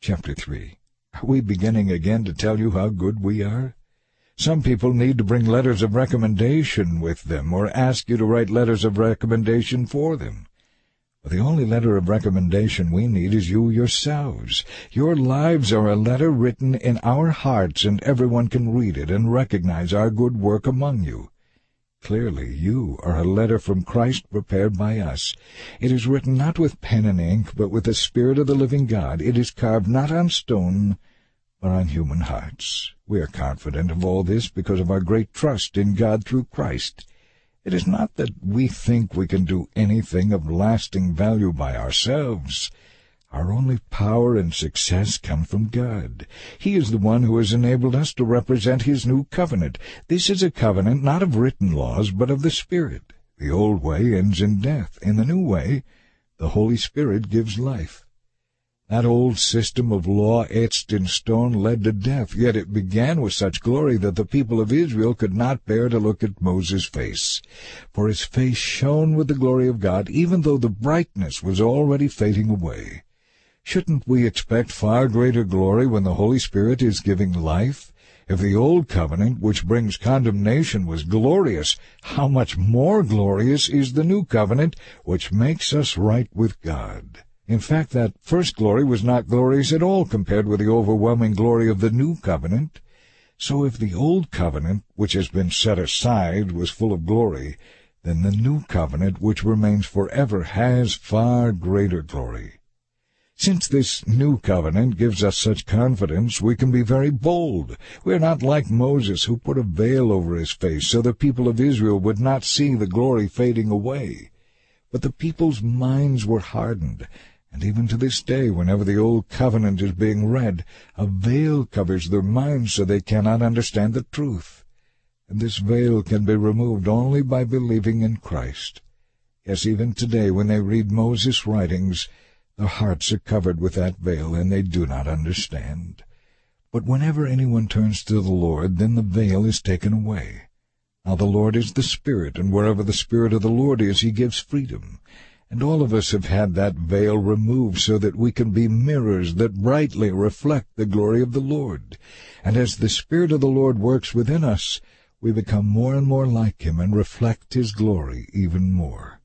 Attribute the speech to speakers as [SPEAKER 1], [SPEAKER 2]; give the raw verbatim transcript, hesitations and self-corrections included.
[SPEAKER 1] Chapter three. Are we beginning again to tell you how good we are? Some people need to bring letters of recommendation with them, or ask you to write letters of recommendation for them. But the only letter of recommendation we need is you yourselves. Your lives are a letter written in our hearts, and everyone can read it and recognize our good work among you. Clearly, you are a letter from Christ prepared by us. It is written not with pen and ink, but with the Spirit of the living God. It is carved not on stone, but on human hearts. We are confident of all this because of our great trust in God through Christ. It is not that we think we can do anything of lasting value by ourselves. Our only power and success come from God. He is the one who has enabled us to represent His new covenant. This is a covenant not of written laws, but of the Spirit. The old way ends in death. In the new way, the Holy Spirit gives life. That old system of law etched in stone led to death, yet it began with such glory that the people of Israel could not bear to look at Moses' face. For his face shone with the glory of God, even though the brightness was already fading away. Shouldn't we expect far greater glory when the Holy Spirit is giving life? If the old covenant, which brings condemnation, was glorious, how much more glorious is the new covenant, which makes us right with God? In fact, that first glory was not glorious at all compared with the overwhelming glory of the new covenant. So if the old covenant, which has been set aside, was full of glory, then the new covenant, which remains forever, has far greater glory. Since this new covenant gives us such confidence, we can be very bold. We are not like Moses, who put a veil over his face so the people of Israel would not see the glory fading away. But the people's minds were hardened, and even to this day, whenever the old covenant is being read, a veil covers their minds so they cannot understand the truth. And this veil can be removed only by believing in Christ. Yes, even today, when they read Moses' writings, their hearts are covered with that veil, and they do not understand. But whenever anyone turns to the Lord, then the veil is taken away. Now the Lord is the Spirit, and wherever the Spirit of the Lord is, He gives freedom. And all of us have had that veil removed so that we can be mirrors that brightly reflect the glory of the Lord. And as the Spirit of the Lord works within us, we become more and more like Him and reflect His glory even more.